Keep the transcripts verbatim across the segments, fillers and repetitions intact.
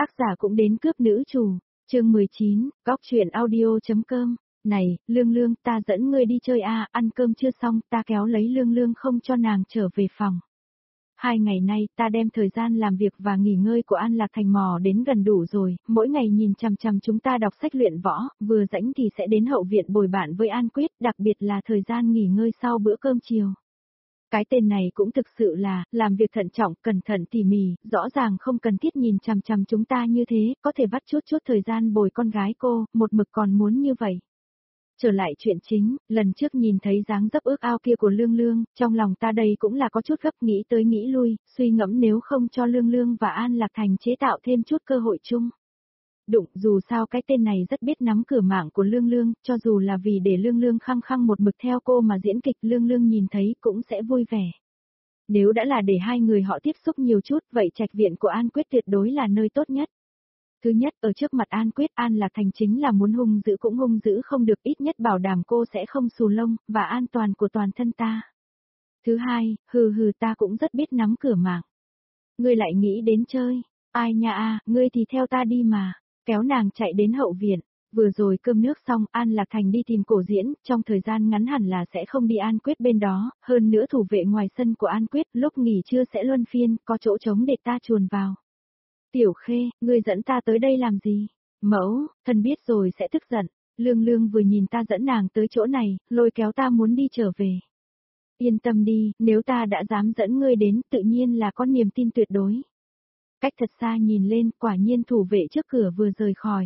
Tác giả cũng đến cướp nữ chủ, chương mười chín, góc truyện audio.com. Này, Lương Lương, ta dẫn ngươi đi chơi a, à, ăn cơm chưa xong, ta kéo lấy Lương Lương không cho nàng trở về phòng. Hai ngày nay, ta đem thời gian làm việc và nghỉ ngơi của An Lạc Thành mò đến gần đủ rồi, mỗi ngày nhìn chằm chằm chúng ta đọc sách luyện võ, vừa rảnh thì sẽ đến hậu viện bồi bạn với An Quyết, đặc biệt là thời gian nghỉ ngơi sau bữa cơm chiều. Cái tên này cũng thực sự là, làm việc thận trọng, cẩn thận tỉ mỉ, rõ ràng không cần thiết nhìn chằm chằm chúng ta như thế, có thể vắt chút chút thời gian bồi con gái cô, một mực còn muốn như vậy. Trở lại chuyện chính, lần trước nhìn thấy dáng dấp ước ao kia của Lương Lương, trong lòng ta đây cũng là có chút gấp, nghĩ tới nghĩ lui, suy ngẫm nếu không cho Lương Lương và An Lạc Thành chế tạo thêm chút cơ hội chung. Đụng, dù sao cái tên này rất biết nắm cửa mạng của Lương Lương, cho dù là vì để Lương Lương khăng khăng một mực theo cô mà diễn kịch, Lương Lương nhìn thấy cũng sẽ vui vẻ. Nếu đã là để hai người họ tiếp xúc nhiều chút, vậy trạch viện của An Quyết tuyệt đối là nơi tốt nhất. Thứ nhất, ở trước mặt An Quyết, An Lạc Thành chính là muốn hung dữ cũng hung dữ không được, ít nhất bảo đảm cô sẽ không xù lông, và an toàn của toàn thân ta. Thứ hai, hừ hừ ta cũng rất biết nắm cửa mạng. Ngươi lại nghĩ đến chơi, ai nha a, ngươi thì theo ta đi mà. Kéo nàng chạy đến hậu viện, vừa rồi cơm nước xong, An Lạc Thành đi tìm cổ diễn, trong thời gian ngắn hẳn là sẽ không đi An Quyết bên đó, hơn nữa thủ vệ ngoài sân của An Quyết, lúc nghỉ trưa sẽ luân phiên, có chỗ trống để ta chuồn vào. Tiểu Khê, ngươi dẫn ta tới đây làm gì? Mẫu, thân biết rồi sẽ tức giận, Lương Lương vừa nhìn ta dẫn nàng tới chỗ này, lôi kéo ta muốn đi trở về. Yên tâm đi, nếu ta đã dám dẫn ngươi đến, tự nhiên là có niềm tin tuyệt đối. Cách thật xa nhìn lên, quả nhiên thủ vệ trước cửa vừa rời khỏi.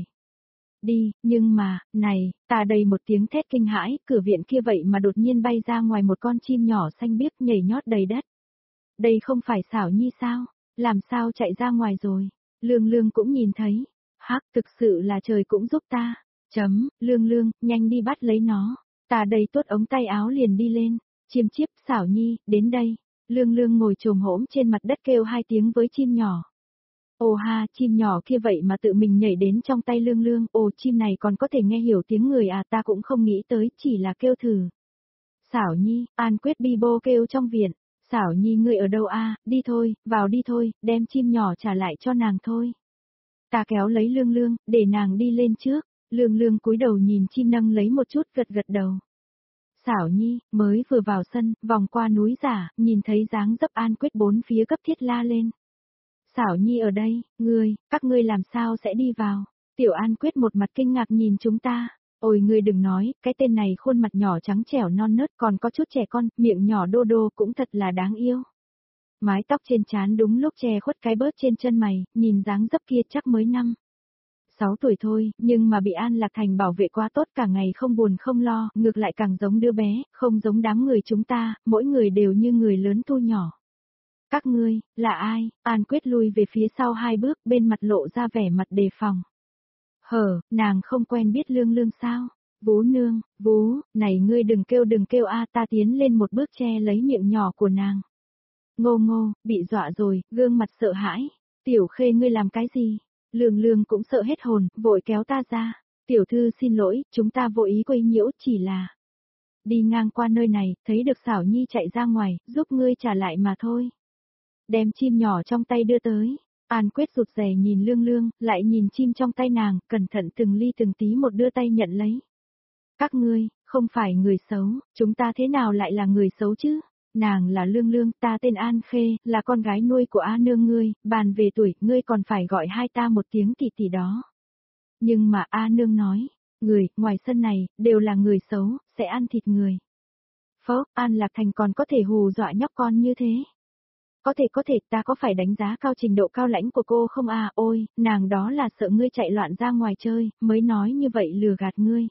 Đi, nhưng mà, này, ta đầy một tiếng thét kinh hãi, cửa viện kia vậy mà đột nhiên bay ra ngoài một con chim nhỏ xanh biếc nhảy nhót đầy đất. Đây không phải Xảo Nhi sao? Làm sao chạy ra ngoài rồi? Lương Lương cũng nhìn thấy. Hắc, thực sự là trời cũng giúp ta. Chấm, Lương Lương, nhanh đi bắt lấy nó. Ta đầy tuốt ống tay áo liền đi lên. Chiêm chiếp, Xảo Nhi, đến đây. Lương Lương ngồi chồm hổm trên mặt đất kêu hai tiếng với chim nhỏ. Ồ ha, chim nhỏ kia vậy mà tự mình nhảy đến trong tay Lương Lương, ồ chim này còn có thể nghe hiểu tiếng người à, ta cũng không nghĩ tới, chỉ là kêu thử. Xảo Nhi, An Quyết bi bô kêu trong viện, Xảo Nhi ngươi ở đâu a, đi thôi, vào đi thôi, đem chim nhỏ trả lại cho nàng thôi. Ta kéo lấy Lương Lương, để nàng đi lên trước, Lương Lương cúi đầu nhìn chim nâng lấy một chút gật gật đầu. Xảo Nhi, mới vừa vào sân, vòng qua núi giả, nhìn thấy dáng dấp An Quyết bốn phía cấp thiết la lên. Xảo Nhi ở đây, ngươi, các ngươi làm sao sẽ đi vào? Tiểu An Quyết một mặt kinh ngạc nhìn chúng ta. Ôi ngươi đừng nói, cái tên này khuôn mặt nhỏ trắng trẻo non nớt còn có chút trẻ con, miệng nhỏ đô đô cũng thật là đáng yêu. Mái tóc trên trán đúng lúc che khuất cái bớt trên chân mày, nhìn dáng dấp kia chắc mới năm. Sáu tuổi thôi, nhưng mà bị An Lạc Thành bảo vệ quá tốt, cả ngày không buồn không lo, ngược lại càng giống đứa bé, không giống đám người chúng ta, mỗi người đều như người lớn thu nhỏ. Các ngươi, là ai? An Quyết lui về phía sau hai bước, bên mặt lộ ra vẻ mặt đề phòng. Hở, nàng không quen biết Lương Lương sao? Vú nương, Vú, này ngươi đừng kêu đừng kêu a, ta tiến lên một bước che lấy miệng nhỏ của nàng. Ngô Ngô, bị dọa rồi, gương mặt sợ hãi. Tiểu Khê ngươi làm cái gì? Lương Lương cũng sợ hết hồn, vội kéo ta ra. Tiểu thư xin lỗi, chúng ta vô ý quấy nhiễu, chỉ là đi ngang qua nơi này, thấy được Xảo Nhi chạy ra ngoài, giúp ngươi trả lại mà thôi. Đem chim nhỏ trong tay đưa tới. An Quyết rụt rè nhìn Lương Lương, lại nhìn chim trong tay nàng, cẩn thận từng ly từng tí một đưa tay nhận lấy. Các ngươi, không phải người xấu, chúng ta thế nào lại là người xấu chứ? Nàng là Lương Lương, ta tên An Khê, là con gái nuôi của A nương ngươi, bàn về tuổi, ngươi còn phải gọi hai ta một tiếng tỷ tỷ đó. Nhưng mà A nương nói, người, ngoài sân này, đều là người xấu, sẽ ăn thịt người. Phốc, An Lạc Thành còn có thể hù dọa nhóc con như thế. Có thể có thể, ta có phải đánh giá cao trình độ cao lãnh của cô không à, ôi, nàng đó là sợ ngươi chạy loạn ra ngoài chơi, mới nói như vậy lừa gạt ngươi.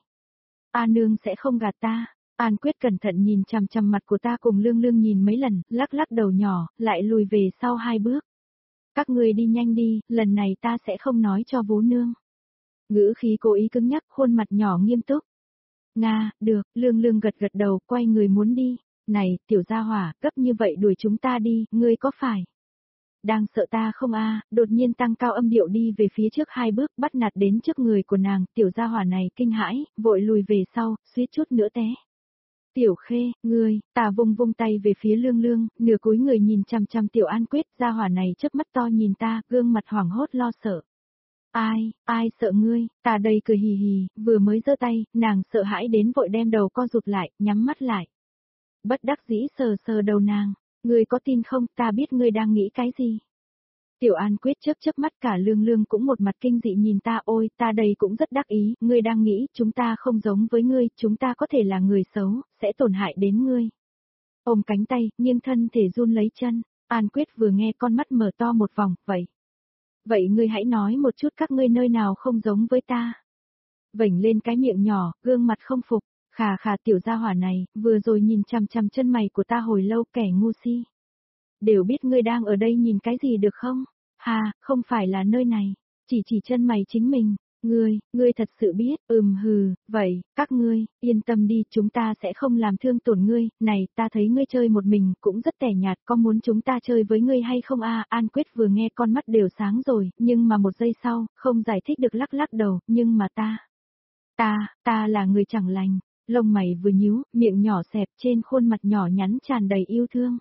A nương sẽ không gạt ta. An Quyết cẩn thận nhìn chằm chằm mặt của ta cùng Lương Lương nhìn mấy lần, lắc lắc đầu nhỏ, lại lùi về sau hai bước. Các ngươi đi nhanh đi, lần này ta sẽ không nói cho Vú nương. Ngữ khí cố ý cứng nhắc, khuôn mặt nhỏ nghiêm túc. Nga, được, Lương Lương gật gật đầu, quay người muốn đi. Này, tiểu gia hỏa, cấp như vậy đuổi chúng ta đi, ngươi có phải đang sợ ta không a? Đột nhiên tăng cao âm điệu đi về phía trước hai bước, bắt nạt đến trước người của nàng, tiểu gia hỏa này kinh hãi, vội lùi về sau, suýt chút nữa té. Tiểu Khê, ngươi, ta vung vung tay về phía Lương Lương, nửa cúi người nhìn chằm chằm Tiểu An Quyết, gia hỏa này trước mắt to nhìn ta, gương mặt hoảng hốt lo sợ. Ai, ai sợ ngươi, ta đây cười hì hì, vừa mới giơ tay, nàng sợ hãi đến vội đem đầu co rụt lại, nhắm mắt lại. Bất đắc dĩ sờ sờ đầu nàng, ngươi có tin không, ta biết ngươi đang nghĩ cái gì. Tiểu An Quyết chớp chớp mắt, cả Lương Lương cũng một mặt kinh dị nhìn ta, ôi, ta đây cũng rất đắc ý, ngươi đang nghĩ, chúng ta không giống với ngươi, chúng ta có thể là người xấu, sẽ tổn hại đến ngươi. Ôm cánh tay, nghiêng thân thể run lấy chân, An Quyết vừa nghe con mắt mở to một vòng, vậy. Vậy ngươi hãy nói một chút các ngươi nơi nào không giống với ta. Vểnh lên cái miệng nhỏ, gương mặt không phục, khà khà tiểu gia hỏa này, vừa rồi nhìn chằm chằm chân mày của ta hồi lâu, kẻ ngu si. Đều biết ngươi đang ở đây nhìn cái gì được không? Hà, không phải là nơi này, chỉ chỉ chân mày chính mình. Ngươi, ngươi thật sự biết, ừm hừ, vậy, các ngươi, yên tâm đi, chúng ta sẽ không làm thương tổn ngươi, này, ta thấy ngươi chơi một mình, cũng rất tẻ nhạt, có muốn chúng ta chơi với ngươi hay không a? An Quyết vừa nghe con mắt đều sáng rồi, nhưng mà một giây sau, không giải thích được lắc lắc đầu, nhưng mà ta, ta, ta là người chẳng lành, lông mày vừa nhíu, miệng nhỏ xẹp trên khuôn mặt nhỏ nhắn tràn đầy yêu thương.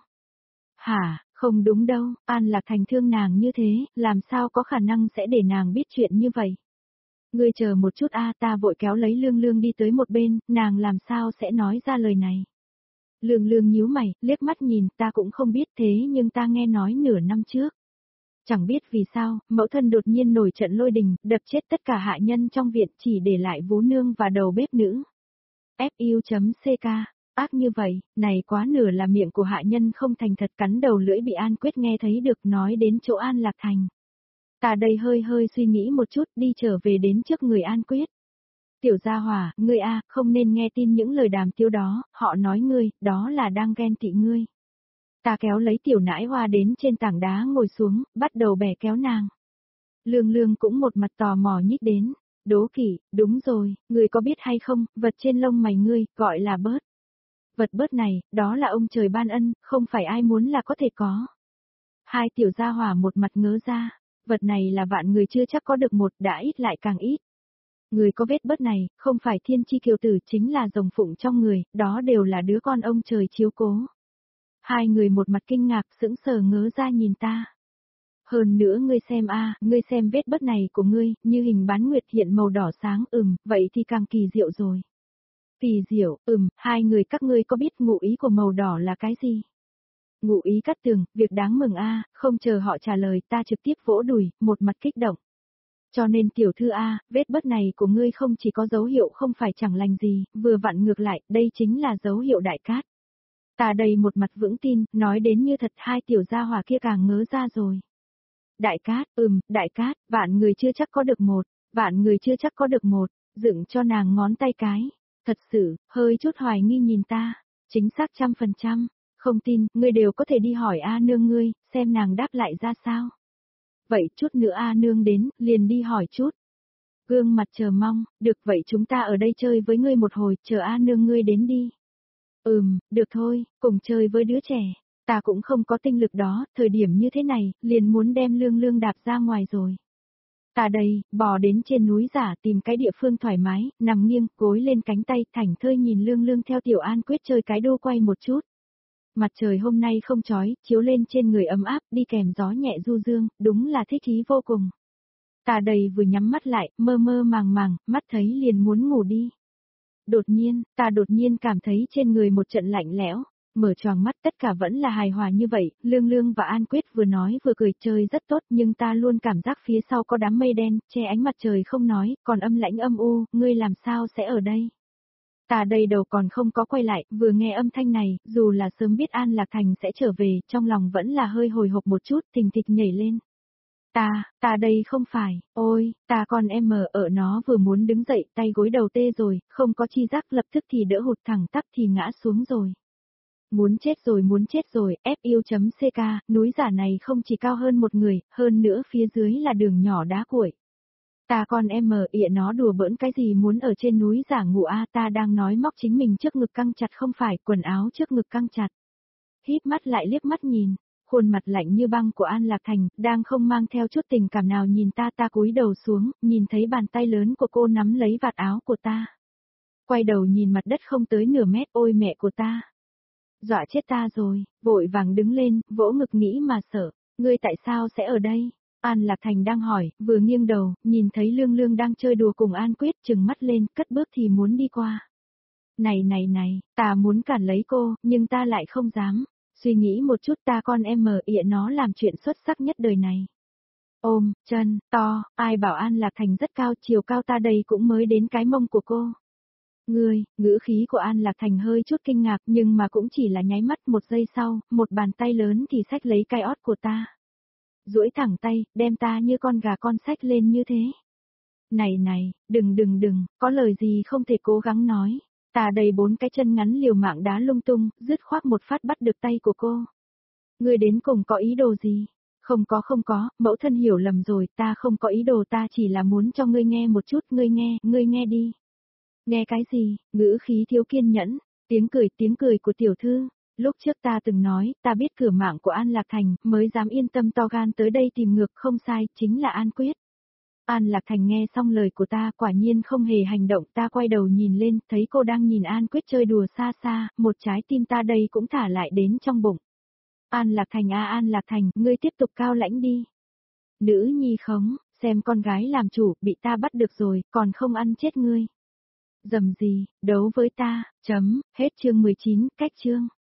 Hả, không đúng đâu, An Lạc Thành thương nàng như thế, làm sao có khả năng sẽ để nàng biết chuyện như vậy. Ngươi chờ một chút a, ta vội kéo lấy Lương Lương đi tới một bên, nàng làm sao sẽ nói ra lời này. Lương Lương nhíu mày, liếc mắt nhìn, ta cũng không biết thế nhưng ta nghe nói nửa năm trước. Chẳng biết vì sao, mẫu thân đột nhiên nổi trận lôi đình, đập chết tất cả hạ nhân trong viện chỉ để lại vú nương và đầu bếp nữ. ép u.ck, ác như vậy, này quá nửa là miệng của hạ nhân không thành thật, cắn đầu lưỡi bị An Quyết nghe thấy được nói đến chỗ An Lạc Thành. Ta đây hơi hơi suy nghĩ một chút, đi trở về đến trước người An Quyết. Tiểu gia hỏa, ngươi a, không nên nghe tin những lời đàm tiếu đó, họ nói ngươi, đó là đang ghen tị ngươi. Ta kéo lấy tiểu nãi hoa đến trên tảng đá ngồi xuống, bắt đầu bẻ kéo nàng. Lương Lương cũng một mặt tò mò nhích đến. Đố kỵ, đúng rồi, ngươi có biết hay không, vật trên lông mày ngươi, gọi là bớt. Vật bớt này, đó là ông trời ban ân, không phải ai muốn là có thể có. Hai tiểu gia hỏa một mặt ngớ ra. Vật này là vạn người chưa chắc có được một, đã ít lại càng ít. Người có vết bớt này, không phải thiên chi kiều tử chính là rồng phụng trong người, đó đều là đứa con ông trời chiếu cố. Hai người một mặt kinh ngạc sững sờ ngớ ra nhìn ta. Hơn nữa ngươi xem a, ngươi xem vết bớt này của ngươi, như hình bán nguyệt hiện màu đỏ sáng, ừm, vậy thì càng kỳ diệu rồi. Kỳ diệu, ừm, hai người các ngươi có biết ngụ ý của màu đỏ là cái gì? Ngụ ý Cát Tường, việc đáng mừng a, không chờ họ trả lời, ta trực tiếp vỗ đùi, một mặt kích động. Cho nên tiểu thư a, vết bớt này của ngươi không chỉ có dấu hiệu không phải chẳng lành gì, vừa vặn ngược lại, đây chính là dấu hiệu đại cát. Ta đây một mặt vững tin, nói đến như thật, hai tiểu gia hỏa kia càng ngớ ra rồi. Đại cát, ừm, đại cát, vạn người chưa chắc có được một, vạn người chưa chắc có được một, dựng cho nàng ngón tay cái. Thật sự, hơi chút hoài nghi nhìn ta, chính xác trăm phần trăm. Không tin, ngươi đều có thể đi hỏi A nương ngươi, xem nàng đáp lại ra sao. Vậy chút nữa A nương đến, liền đi hỏi chút. Gương mặt chờ mong, được vậy chúng ta ở đây chơi với ngươi một hồi, chờ A nương ngươi đến đi. Ừm, được thôi, cùng chơi với đứa trẻ. Ta cũng không có tinh lực đó, thời điểm như thế này, liền muốn đem Lương Lương đạp ra ngoài rồi. Ta đây, bò đến trên núi giả tìm cái địa phương thoải mái, nằm nghiêng, gối lên cánh tay, thảnh thơi nhìn Lương Lương theo Tiểu An Quyết chơi cái đô quay một chút. Mặt trời hôm nay không chói, chiếu lên trên người ấm áp, đi kèm gió nhẹ du dương, đúng là thích ý vô cùng. Ta đầy vừa nhắm mắt lại, mơ mơ màng màng, mắt thấy liền muốn ngủ đi. Đột nhiên, ta đột nhiên cảm thấy trên người một trận lạnh lẽo, mở choàng mắt tất cả vẫn là hài hòa như vậy, Lương Lương và An Quyết vừa nói vừa cười chơi rất tốt nhưng ta luôn cảm giác phía sau có đám mây đen, che ánh mặt trời không nói, còn âm lãnh âm u, ngươi làm sao sẽ ở đây? Ta đây đầu còn không có quay lại, vừa nghe âm thanh này, dù là sớm biết An Lạc Thành sẽ trở về, trong lòng vẫn là hơi hồi hộp một chút, thình thịch nhảy lên. Ta, ta đây không phải, ôi, ta con em mờ ở nó vừa muốn đứng dậy, tay gối đầu tê rồi, không có chi giác lập tức thì đỡ hụt thẳng tắp thì ngã xuống rồi. Muốn chết rồi muốn chết rồi, ép u.ck, núi giả này không chỉ cao hơn một người, hơn nữa phía dưới là đường nhỏ đá cuội. Ta con em mờ ịa nó đùa bỡn cái gì muốn ở trên núi giả ngủ a, ta đang nói móc chính mình trước ngực căng chặt không phải, quần áo trước ngực căng chặt. Híp mắt lại liếc mắt nhìn, khuôn mặt lạnh như băng của An Lạc Thành, đang không mang theo chút tình cảm nào nhìn ta, ta cúi đầu xuống, nhìn thấy bàn tay lớn của cô nắm lấy vạt áo của ta. Quay đầu nhìn mặt đất không tới nửa mét, ôi mẹ của ta. Dọa chết ta rồi, vội vàng đứng lên, vỗ ngực nghĩ mà sợ, ngươi tại sao sẽ ở đây? An Lạc Thành đang hỏi, vừa nghiêng đầu, nhìn thấy Lương Lương đang chơi đùa cùng An Quyết, trừng mắt lên, cất bước thì muốn đi qua. Này này này, ta muốn cản lấy cô, nhưng ta lại không dám. Suy nghĩ một chút ta con em mờ ịa nó làm chuyện xuất sắc nhất đời này. Ôm, chân, to, ai bảo An Lạc Thành rất cao, chiều cao ta đây cũng mới đến cái mông của cô. Ngươi, ngữ khí của An Lạc Thành hơi chút kinh ngạc nhưng mà cũng chỉ là nháy mắt một giây sau, một bàn tay lớn thì xách lấy cái ót của ta. Duỗi thẳng tay, đem ta như con gà con xách lên như thế. Này này, đừng đừng đừng, có lời gì không thể cố gắng nói. Ta đầy bốn cái chân ngắn liều mạng đá lung tung, dứt khoát một phát bắt được tay của cô. Ngươi đến cùng có ý đồ gì? Không có không có, mẫu thân hiểu lầm rồi, ta không có ý đồ, ta chỉ là muốn cho ngươi nghe một chút, ngươi nghe, ngươi nghe đi. Nghe cái gì? Ngữ khí thiếu kiên nhẫn, tiếng cười tiếng cười của tiểu thư. Lúc trước ta từng nói, ta biết cửa mạng của An Lạc Thành, mới dám yên tâm to gan tới đây tìm ngược, không sai, chính là An Quyết. An Lạc Thành nghe xong lời của ta, quả nhiên không hề hành động, ta quay đầu nhìn lên, thấy cô đang nhìn An Quyết chơi đùa xa xa, một trái tim ta đây cũng thả lại đến trong bụng. An Lạc Thành a An Lạc Thành, ngươi tiếp tục cao lãnh đi. Nữ nhi khống, xem con gái làm chủ, bị ta bắt được rồi, còn không ăn chết ngươi. Dầm gì, đấu với ta, chấm, hết chương mười chín, cách chương.